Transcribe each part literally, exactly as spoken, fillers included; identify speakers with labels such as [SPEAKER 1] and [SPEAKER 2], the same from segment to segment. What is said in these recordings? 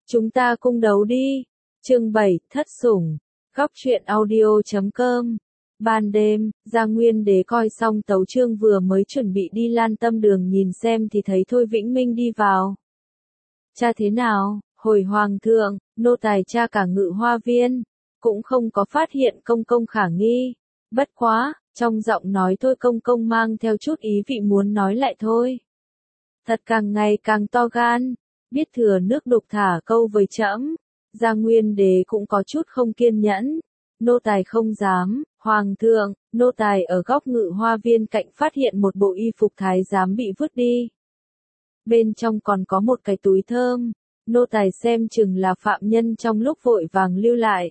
[SPEAKER 1] Chúng ta cung đấu đi. Chương bảy, thất sủng. Góc truyện audio chấm com. Ban đêm, Gia Nguyên Đế coi xong tấu chương vừa mới chuẩn bị đi Lan Tâm Đường nhìn xem thì thấy Thôi Vĩnh Minh đi vào. Cha thế nào? Hồi hoàng thượng, nô tài tra cả Ngự Hoa Viên, cũng không có phát hiện công công khả nghi. Bất quá, trong giọng nói Thôi công công mang theo chút ý vị muốn nói lại thôi. Thật càng ngày càng to gan, biết thừa nước đục thả câu với trẫm. Gia Nguyên Đế cũng có chút không kiên nhẫn. Nô tài không dám, hoàng thượng, nô tài ở góc Ngự Hoa Viên cạnh phát hiện một bộ y phục thái giám bị vứt đi. Bên trong còn có một cái túi thơm, nô tài xem chừng là phạm nhân trong lúc vội vàng lưu lại.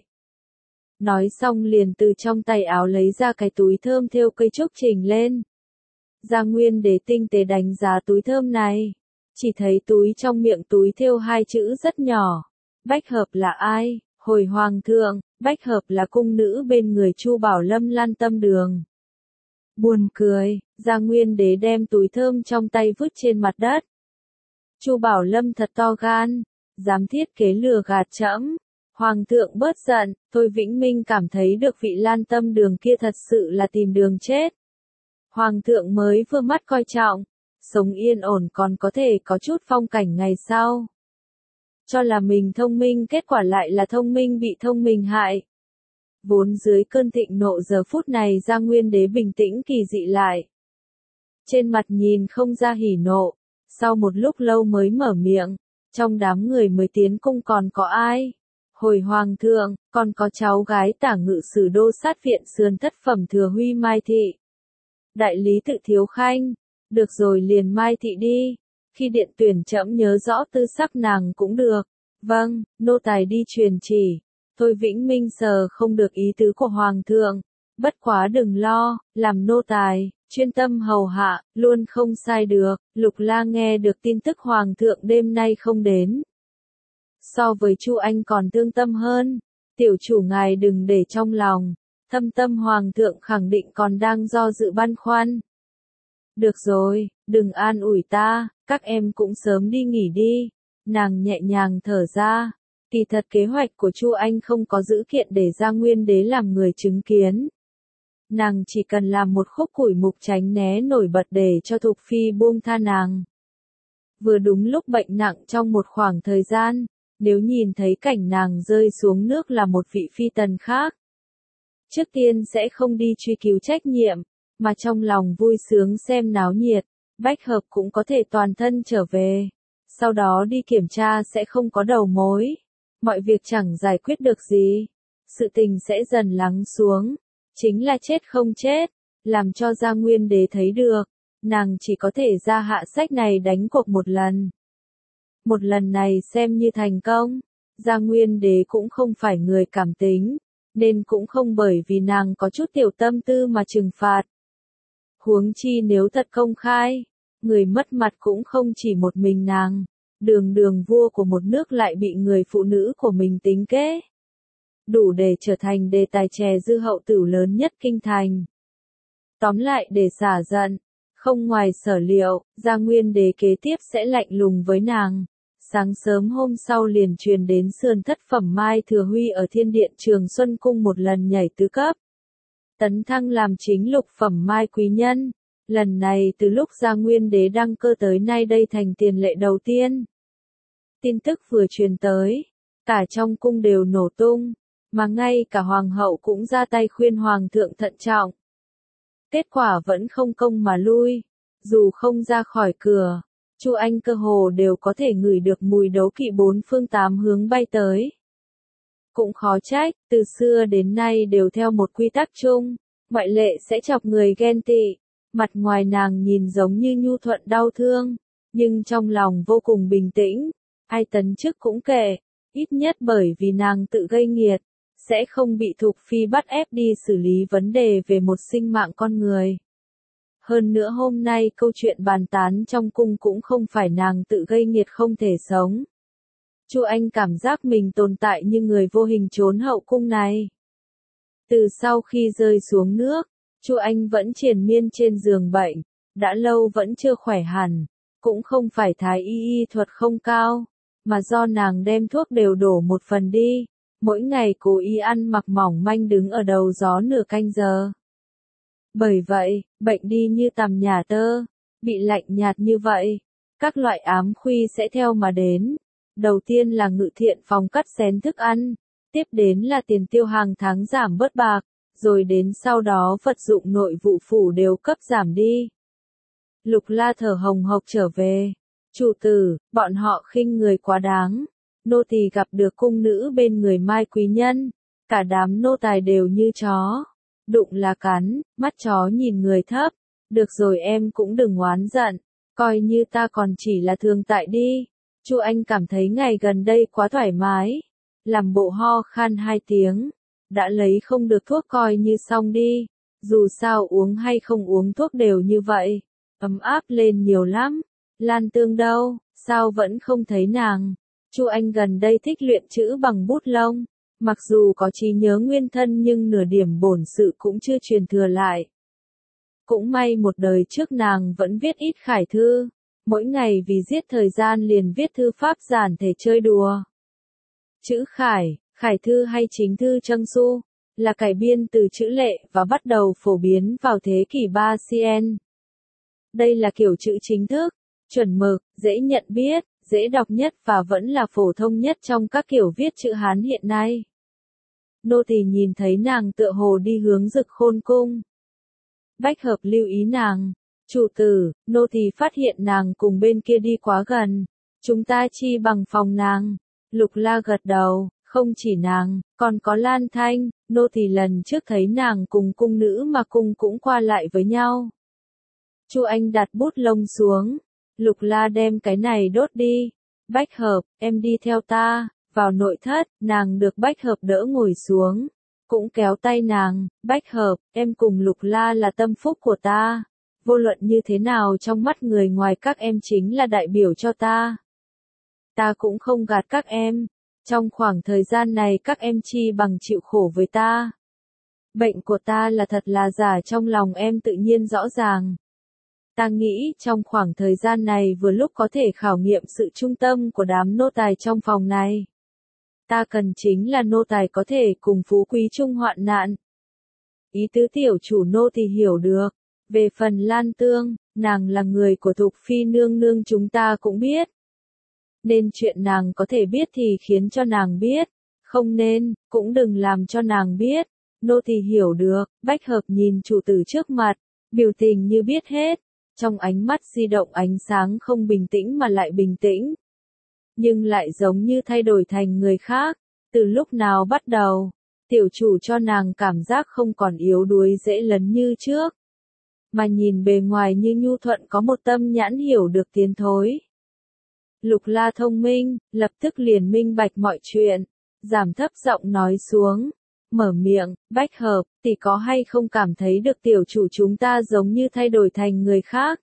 [SPEAKER 1] Nói xong liền từ trong tay áo lấy ra cái túi thơm thêu cây trúc trình lên. Gia Nguyên Đế tinh tế đánh giá túi thơm này, chỉ thấy túi trong miệng túi thêu hai chữ rất nhỏ. Bách Hợp là ai? Hồi hoàng thượng, Bách Hợp là cung nữ bên người Chu Bảo Lâm Lan Tâm Đường. Buồn cười, Gia Nguyên Đế đem túi thơm trong tay vứt trên mặt đất. Chu Bảo Lâm thật to gan, dám thiết kế lừa gạt trẫm. Hoàng thượng bớt giận, Thôi Vĩnh Minh cảm thấy được vị Lan Tâm Đường kia thật sự là tìm đường chết. Hoàng thượng mới vừa mắt coi trọng, sống yên ổn còn có thể có chút phong cảnh ngày sau. Cho là mình thông minh, kết quả lại là thông minh bị thông minh hại. Vốn dưới cơn thịnh nộ giờ phút này Gia Nguyên Đế bình tĩnh kỳ dị lại. Trên mặt nhìn không ra hỉ nộ, sau một lúc lâu mới mở miệng, trong đám người mới tiến cung còn có ai? Hồi hoàng thượng, còn có cháu gái Tả Ngự Sử Đô Sát Viện Sườn Thất Phẩm Thừa Huy Mai Thị. Đại lý tự Thiếu Khanh, được rồi liền Mai Thị đi. Khi điện tuyển trẫm nhớ rõ tư sắc nàng cũng được. Vâng, nô tài đi truyền chỉ. Thôi Vĩnh Minh sờ không được ý tứ của hoàng thượng. Bất quá đừng lo, làm nô tài, chuyên tâm hầu hạ, luôn không sai được. Lục La nghe được tin tức hoàng thượng đêm nay không đến. So với Chu Anh còn thương tâm hơn. Tiểu chủ ngài đừng để trong lòng. Thâm tâm hoàng thượng khẳng định còn đang do dự băn khoăn. Được rồi, đừng an ủi ta, các em cũng sớm đi nghỉ đi. Nàng nhẹ nhàng thở ra. Kỳ thật kế hoạch của Chu Anh không có dữ kiện để Gia Nguyên Đế làm người chứng kiến. Nàng chỉ cần làm một khúc củi mục tránh né nổi bật để cho Thục Phi buông tha nàng. Vừa đúng lúc bệnh nặng trong một khoảng thời gian, nếu nhìn thấy cảnh nàng rơi xuống nước là một vị phi tần khác. Trước tiên sẽ không đi truy cứu trách nhiệm, mà trong lòng vui sướng xem náo nhiệt, Bách Hợp cũng có thể toàn thân trở về. Sau đó đi kiểm tra sẽ không có đầu mối. Mọi việc chẳng giải quyết được gì. Sự tình sẽ dần lắng xuống. Chính là chết không chết. Làm cho Gia Nguyên Đế thấy được. Nàng chỉ có thể ra hạ sách này đánh cuộc một lần. Một lần này xem như thành công. Gia Nguyên Đế cũng không phải người cảm tính. Nên cũng không bởi vì nàng có chút tiểu tâm tư mà trừng phạt. Huống chi nếu thật công khai, người mất mặt cũng không chỉ một mình nàng. Đường đường vua của một nước lại bị người phụ nữ của mình tính kế. Đủ để trở thành đề tài chè dư hậu tửu lớn nhất kinh thành. Tóm lại để xả giận, không ngoài sở liệu, Gia Nguyên Đế kế tiếp sẽ lạnh lùng với nàng. Sáng sớm hôm sau liền truyền đến Sườn Thất Phẩm Mai Thừa Huy ở Thiên Điện Trường Xuân Cung một lần nhảy tứ cấp. Tấn thăng làm chính lục phẩm Mai Quý Nhân. Lần này từ lúc Gia Nguyên Đế đăng cơ tới nay đây thành tiền lệ đầu tiên. Tin tức vừa truyền tới, cả trong cung đều nổ tung, mà ngay cả hoàng hậu cũng ra tay khuyên hoàng thượng thận trọng. Kết quả vẫn không công mà lui, dù không ra khỏi cửa, Chu Anh cơ hồ đều có thể ngửi được mùi đấu kỵ bốn phương tám hướng bay tới. Cũng khó trách, từ xưa đến nay đều theo một quy tắc chung, ngoại lệ sẽ chọc người ghen tị. Mặt ngoài nàng nhìn giống như nhu thuận đau thương, nhưng trong lòng vô cùng bình tĩnh. Ai tấn chức cũng kệ, ít nhất bởi vì nàng tự gây nghiệt, sẽ không bị Thục Phi bắt ép đi xử lý vấn đề về một sinh mạng con người. Hơn nữa hôm nay câu chuyện bàn tán trong cung cũng không phải nàng tự gây nghiệt không thể sống. Chu Anh cảm giác mình tồn tại như người vô hình trốn hậu cung này. Từ sau khi rơi xuống nước, Chu Anh vẫn triền miên trên giường bệnh, đã lâu vẫn chưa khỏe hẳn, cũng không phải thái y y thuật không cao, mà do nàng đem thuốc đều đổ một phần đi, mỗi ngày cố ý ăn mặc mỏng manh đứng ở đầu gió nửa canh giờ. Bởi vậy, bệnh đi như tằm nhà tơ, bị lạnh nhạt như vậy, các loại ám khuy sẽ theo mà đến. Đầu tiên là ngự thiện phòng cắt xén thức ăn, tiếp đến là tiền tiêu hàng tháng giảm bớt bạc, rồi đến sau đó vật dụng nội vụ phủ đều cấp giảm đi. Lục La thở hồng hộc trở về. Chủ tử, bọn họ khinh người quá đáng. Nô tỳ gặp được cung nữ bên người Mai quý nhân, cả đám nô tài đều như chó. Đụng là cắn, mắt chó nhìn người thấp. Được rồi em cũng đừng oán giận, coi như ta còn chỉ là thường tại đi. Chu Anh cảm thấy ngày gần đây quá thoải mái. Làm bộ ho khan hai tiếng. Đã lấy không được thuốc coi như xong đi. Dù sao uống hay không uống thuốc đều như vậy. Ấm áp lên nhiều lắm. Lan Tương đâu, sao vẫn không thấy nàng? Chu Anh gần đây thích luyện chữ bằng bút lông. Mặc dù có trí nhớ nguyên thân nhưng nửa điểm bổn sự cũng chưa truyền thừa lại. Cũng may một đời trước nàng vẫn viết ít khải thư. Mỗi ngày vì giết thời gian liền viết thư pháp giản thể chơi đùa. Chữ khải, khải thư hay chính thư Trăng Su, là cải biên từ chữ lệ và bắt đầu phổ biến vào thế kỷ ba xê en. Đây là kiểu chữ chính thức, chuẩn mực, dễ nhận biết, dễ đọc nhất và vẫn là phổ thông nhất trong các kiểu viết chữ Hán hiện nay. Nô tỳ nhìn thấy nàng tựa hồ đi hướng Dực Khôn cung. Bách Hợp lưu ý nàng. Chủ tử, nô tỳ phát hiện nàng cùng bên kia đi quá gần. Chúng ta chi bằng phòng nàng. Lục La gật đầu, không chỉ nàng, còn có Lan Thanh. Nô tỳ lần trước thấy nàng cùng cung nữ mà cung cũng qua lại với nhau. Chu Anh đặt bút lông xuống. Lục La đem cái này đốt đi. Bách Hợp, em đi theo ta. Vào nội thất, nàng được Bách Hợp đỡ ngồi xuống. Cũng kéo tay nàng. Bách Hợp, em cùng Lục La là tâm phúc của ta. Vô luận như thế nào trong mắt người ngoài các em chính là đại biểu cho ta. Ta cũng không gạt các em. Trong khoảng thời gian này các em chi bằng chịu khổ với ta. Bệnh của ta là thật là giả trong lòng em tự nhiên rõ ràng. Ta nghĩ trong khoảng thời gian này vừa lúc có thể khảo nghiệm sự trung tâm của đám nô tài trong phòng này. Ta cần chính là nô tài có thể cùng phú quý chung hoạn nạn. Ý tứ tiểu chủ nô thì hiểu được. Về phần Lan Tương, nàng là người của Thục Phi nương nương chúng ta cũng biết. Nên chuyện nàng có thể biết thì khiến cho nàng biết. Không nên, cũng đừng làm cho nàng biết. Nô thì hiểu được. Bách Hợp nhìn chủ tử trước mặt, biểu tình như biết hết. Trong ánh mắt di động ánh sáng không bình tĩnh mà lại bình tĩnh. Nhưng lại giống như thay đổi thành người khác. Từ lúc nào bắt đầu, tiểu chủ cho nàng cảm giác không còn yếu đuối dễ lấn như trước. Mà nhìn bề ngoài như nhu thuận có một tâm nhãn hiểu được tiến thối. Lục La thông minh, lập tức liền minh bạch mọi chuyện. Giảm thấp giọng nói xuống. Mở miệng, Bách Hợp, tỷ có hay không cảm thấy được tiểu chủ chúng ta giống như thay đổi thành người khác?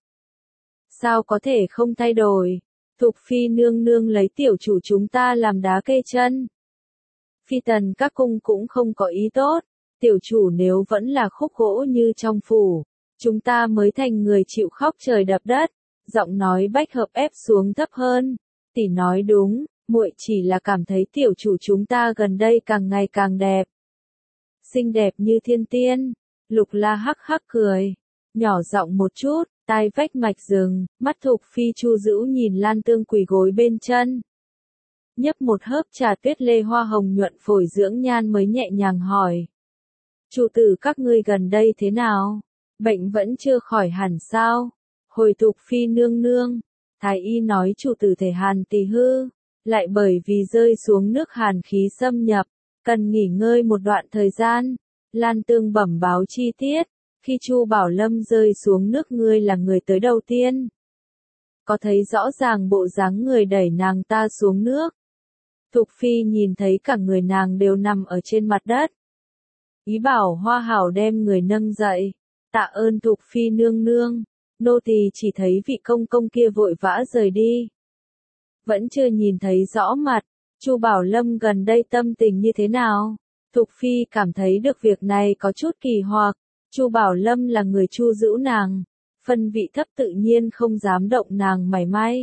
[SPEAKER 1] Sao có thể không thay đổi? Thục Phi nương nương lấy tiểu chủ chúng ta làm đá kê chân. Phi tần các cung cũng không có ý tốt. Tiểu chủ nếu vẫn là khúc gỗ như trong phủ, chúng ta mới thành người chịu khóc trời đập đất. Giọng nói Bách Hợp ép xuống thấp hơn. Tỷ nói đúng, muội chỉ là cảm thấy tiểu chủ chúng ta gần đây càng ngày càng đẹp. Xinh đẹp như thiên tiên. Lục La hắc hắc cười. Nhỏ giọng một chút, tai vách mạch rừng, mắt Thục Phi Chu Dữu nhìn Lan Tương quỳ gối bên chân. Nhấp một hớp trà tuyết lê hoa hồng nhuận phổi dưỡng nhan mới nhẹ nhàng hỏi. Chủ tử các ngươi gần đây thế nào? Bệnh vẫn chưa khỏi hẳn sao? Hồi Thục Phi nương nương, thái y nói chủ tử thể hàn tỳ hư, lại bởi vì rơi xuống nước hàn khí xâm nhập, cần nghỉ ngơi một đoạn thời gian. Lan Tương bẩm báo chi tiết, khi Chu Bảo Lâm rơi xuống nước ngươi là người tới đầu tiên. Có thấy rõ ràng bộ dáng người đẩy nàng ta xuống nước. Thục Phi nhìn thấy cả người nàng đều nằm ở trên mặt đất. Ý bảo Hoa Hảo đem người nâng dậy. Tạ ơn Thục Phi nương nương. Nô tỳ chỉ thấy vị công công kia vội vã rời đi. Vẫn chưa nhìn thấy rõ mặt. Chu Bảo Lâm gần đây tâm tình như thế nào? Thục Phi cảm thấy được việc này có chút kỳ hoặc. Chu Bảo Lâm là người Chu Dữu nàng. Phân vị thấp tự nhiên không dám động nàng mảy may.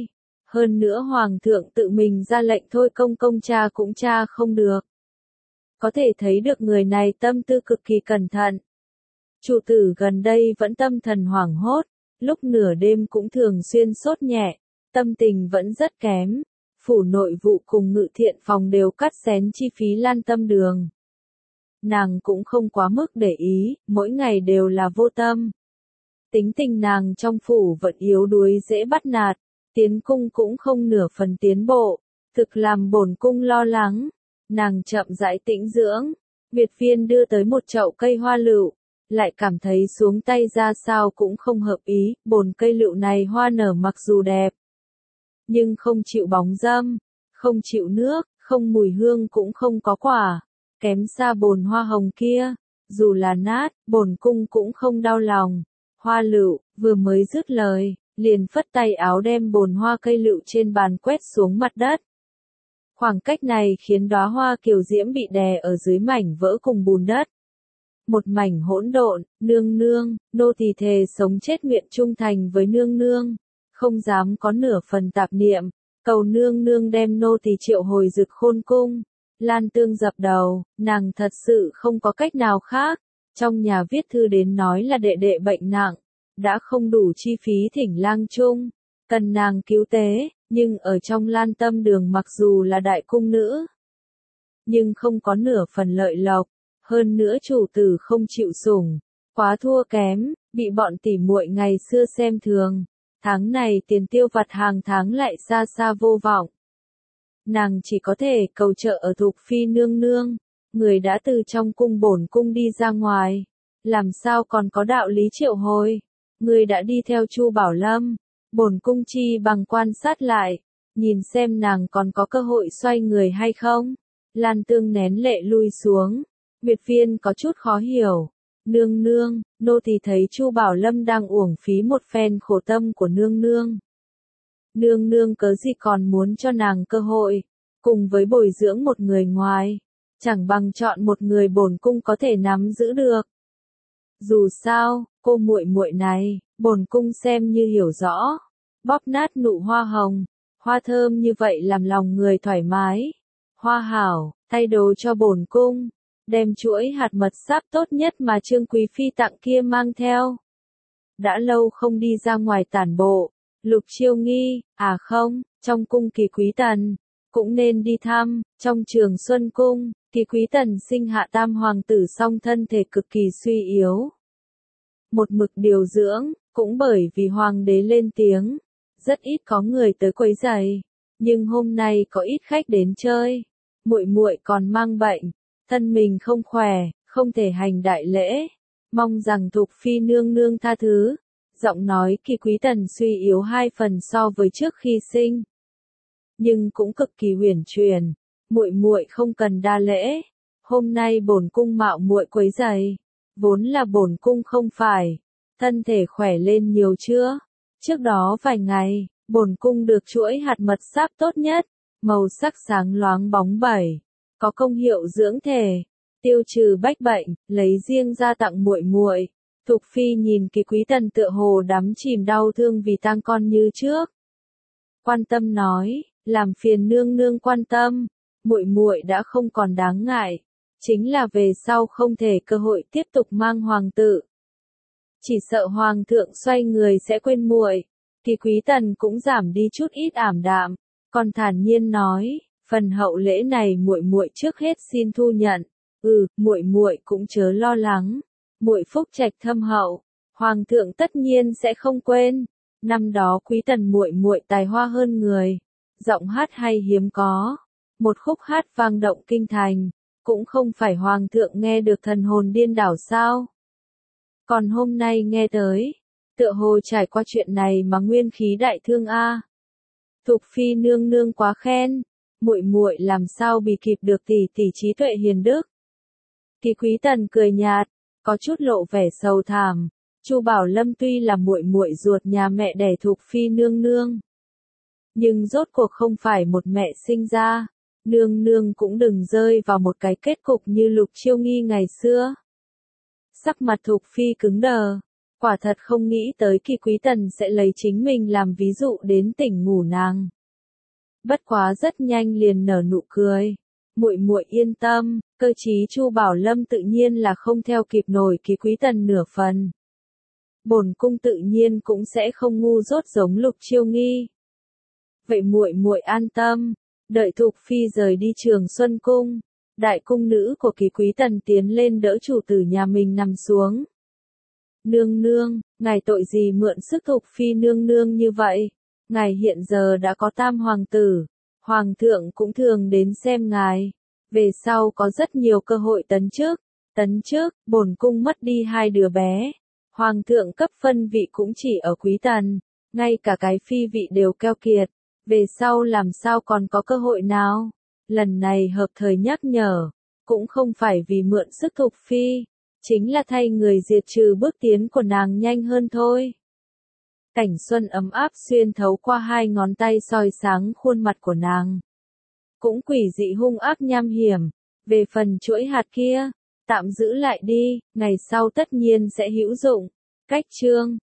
[SPEAKER 1] Hơn nữa hoàng thượng tự mình ra lệnh thôi công công tra cũng tra không được. Có thể thấy được người này tâm tư cực kỳ cẩn thận. Chủ tử gần đây vẫn tâm thần hoảng hốt, lúc nửa đêm cũng thường xuyên sốt nhẹ, tâm tình vẫn rất kém. Phủ nội vụ cùng ngự thiện phòng đều cắt xén chi phí lan tâm đường. Nàng cũng không quá mức để ý, mỗi ngày đều là vô tâm. Tính tình nàng trong phủ vẫn yếu đuối dễ bắt nạt, tiến cung cũng không nửa phần tiến bộ, thực làm bổn cung lo lắng. Nàng chậm rãi tĩnh dưỡng, Việt Viên đưa tới một chậu cây hoa lựu, lại cảm thấy xuống tay ra sao cũng không hợp ý, bồn cây lựu này hoa nở mặc dù đẹp, nhưng không chịu bóng râm, không chịu nước, không mùi hương cũng không có quả, kém xa bồn hoa hồng kia, dù là nát, bổn cung cũng không đau lòng. Hoa lựu, vừa mới dứt lời, liền phất tay áo đem bồn hoa cây lựu trên bàn quét xuống mặt đất. Khoảng cách này khiến đóa hoa kiều diễm bị đè ở dưới mảnh vỡ cùng bùn đất. Một mảnh hỗn độn, nương nương, nô tỳ thề sống chết nguyện trung thành với nương nương, không dám có nửa phần tạp niệm, cầu nương nương đem nô tỳ triệu hồi Dực Khôn cung. Lan Tương dập đầu, nàng thật sự không có cách nào khác, trong nhà viết thư đến nói là đệ đệ bệnh nặng, đã không đủ chi phí thỉnh lang trung, cần nàng cứu tế, nhưng ở trong Lan Tâm đường mặc dù là đại cung nữ, nhưng không có nửa phần lợi lộc, hơn nữa chủ tử không chịu sủng, quá thua kém, bị bọn tỉ muội ngày xưa xem thường, tháng này tiền tiêu vặt hàng tháng lại xa xa vô vọng. Nàng chỉ có thể cầu trợ ở Thục Phi nương nương, người đã từ trong cung bổn cung đi ra ngoài, làm sao còn có đạo lý triệu hồi, người đã đi theo Chu Bảo Lâm, bổn cung chi bằng quan sát lại, nhìn xem nàng còn có cơ hội xoay người hay không. Lan Tương nén lệ lui xuống, Việt Viên có chút khó hiểu, nương nương, nô tỳ thấy Chu Bảo Lâm đang uổng phí một phen khổ tâm của nương nương. Nương nương cớ gì còn muốn cho nàng cơ hội, cùng với bồi dưỡng một người ngoài, chẳng bằng chọn một người bổn cung có thể nắm giữ được. Dù sao, cô muội muội này, bổn cung xem như hiểu rõ, bóp nát nụ hoa hồng, hoa thơm như vậy làm lòng người thoải mái. Hoa hảo, thay đồ cho bổn cung, đem chuỗi hạt mật sáp tốt nhất mà Trương Quý Phi tặng kia mang theo. Đã lâu không đi ra ngoài tản bộ. Lục Chiêu nghi, à không, trong cung Kỳ Quý Tần, cũng nên đi thăm, trong Trường Xuân Cung, Kỳ Quý Tần sinh hạ tam hoàng tử song thân thể cực kỳ suy yếu. Một mực điều dưỡng, cũng bởi vì hoàng đế lên tiếng, rất ít có người tới quấy rầy, nhưng hôm nay có ít khách đến chơi, muội muội còn mang bệnh, thân mình không khỏe, không thể hành đại lễ, mong rằng Thục Phi nương nương tha thứ. Giọng nói Kỳ Quý Tần suy yếu hai phần so với trước khi sinh, nhưng cũng cực kỳ huyền truyền. Muội muội không cần đa lễ, hôm nay bổn cung mạo muội quấy rầy, vốn là bổn cung không phải. Thân thể khỏe lên nhiều chưa? Trước đó vài ngày, bổn cung được chuỗi hạt mật sáp tốt nhất, màu sắc sáng loáng bóng bẩy, có công hiệu dưỡng thể, tiêu trừ bách bệnh, lấy riêng ra tặng muội muội. Thục Phi nhìn Kỳ Quý Tần tựa hồ đắm chìm đau thương vì tang con như trước. Quan tâm nói, làm phiền nương nương quan tâm, muội muội đã không còn đáng ngại, chính là về sau không thể cơ hội tiếp tục mang hoàng tử. Chỉ sợ hoàng thượng xoay người sẽ quên muội. Kỳ Quý Tần cũng giảm đi chút ít ảm đạm, còn thản nhiên nói, phần hậu lễ này muội muội trước hết xin thu nhận. Ừ, muội muội cũng chớ lo lắng. Muội phúc trạch thâm hậu, hoàng thượng tất nhiên sẽ không quên. Năm đó Quý Tần muội muội tài hoa hơn người, giọng hát hay hiếm có, một khúc hát vang động kinh thành, cũng không phải hoàng thượng nghe được thần hồn điên đảo sao? Còn hôm nay nghe tới, tựa hồ trải qua chuyện này mà nguyên khí đại thương a. Thục Phi nương nương quá khen, muội muội làm sao bị kịp được tỷ tỷ trí tuệ hiền đức. Kỳ Quý Tần cười nhạt, có chút lộ vẻ sầu thảm. Chu Bảo Lâm tuy là muội muội ruột nhà mẹ đẻ Thục Phi nương nương, nhưng rốt cuộc không phải một mẹ sinh ra, nương nương cũng đừng rơi vào một cái kết cục như Lục Chiêu nghi ngày xưa. Sắc mặt Thục Phi cứng đờ, quả thật không nghĩ tới Kỳ Quý Tần sẽ lấy chính mình làm ví dụ đến tỉnh ngủ nàng. Bất quá rất nhanh liền nở nụ cười. Muội muội yên tâm, cơ trí Chu Bảo Lâm tự nhiên là không theo kịp nổi Ký Quý Tần nửa phần. Bổn cung tự nhiên cũng sẽ không ngu dốt giống Lục Chiêu Nghi. Vậy muội muội an tâm, đợi Thục phi rời đi Trường Xuân cung, đại cung nữ của Ký Quý Tần tiến lên đỡ chủ tử nhà mình nằm xuống. Nương nương, ngài tội gì mượn sức Thục phi nương nương như vậy? Ngài hiện giờ đã có tam hoàng tử, hoàng thượng cũng thường đến xem ngài. Về sau có rất nhiều cơ hội tấn chức, tấn chức, bổn cung mất đi hai đứa bé. Hoàng thượng cấp phân vị cũng chỉ ở Quý Tần, ngay cả cái phi vị đều keo kiệt. Về sau làm sao còn có cơ hội nào? Lần này hợp thời nhắc nhở, cũng không phải vì mượn sức Thục phi, chính là thay người diệt trừ bước tiến của nàng nhanh hơn thôi. Cảnh xuân ấm áp xuyên thấu qua hai ngón tay soi sáng khuôn mặt của nàng. Cũng quỷ dị hung ác nham hiểm, về phần chuỗi hạt kia, tạm giữ lại đi, ngày sau tất nhiên sẽ hữu dụng. Cách chương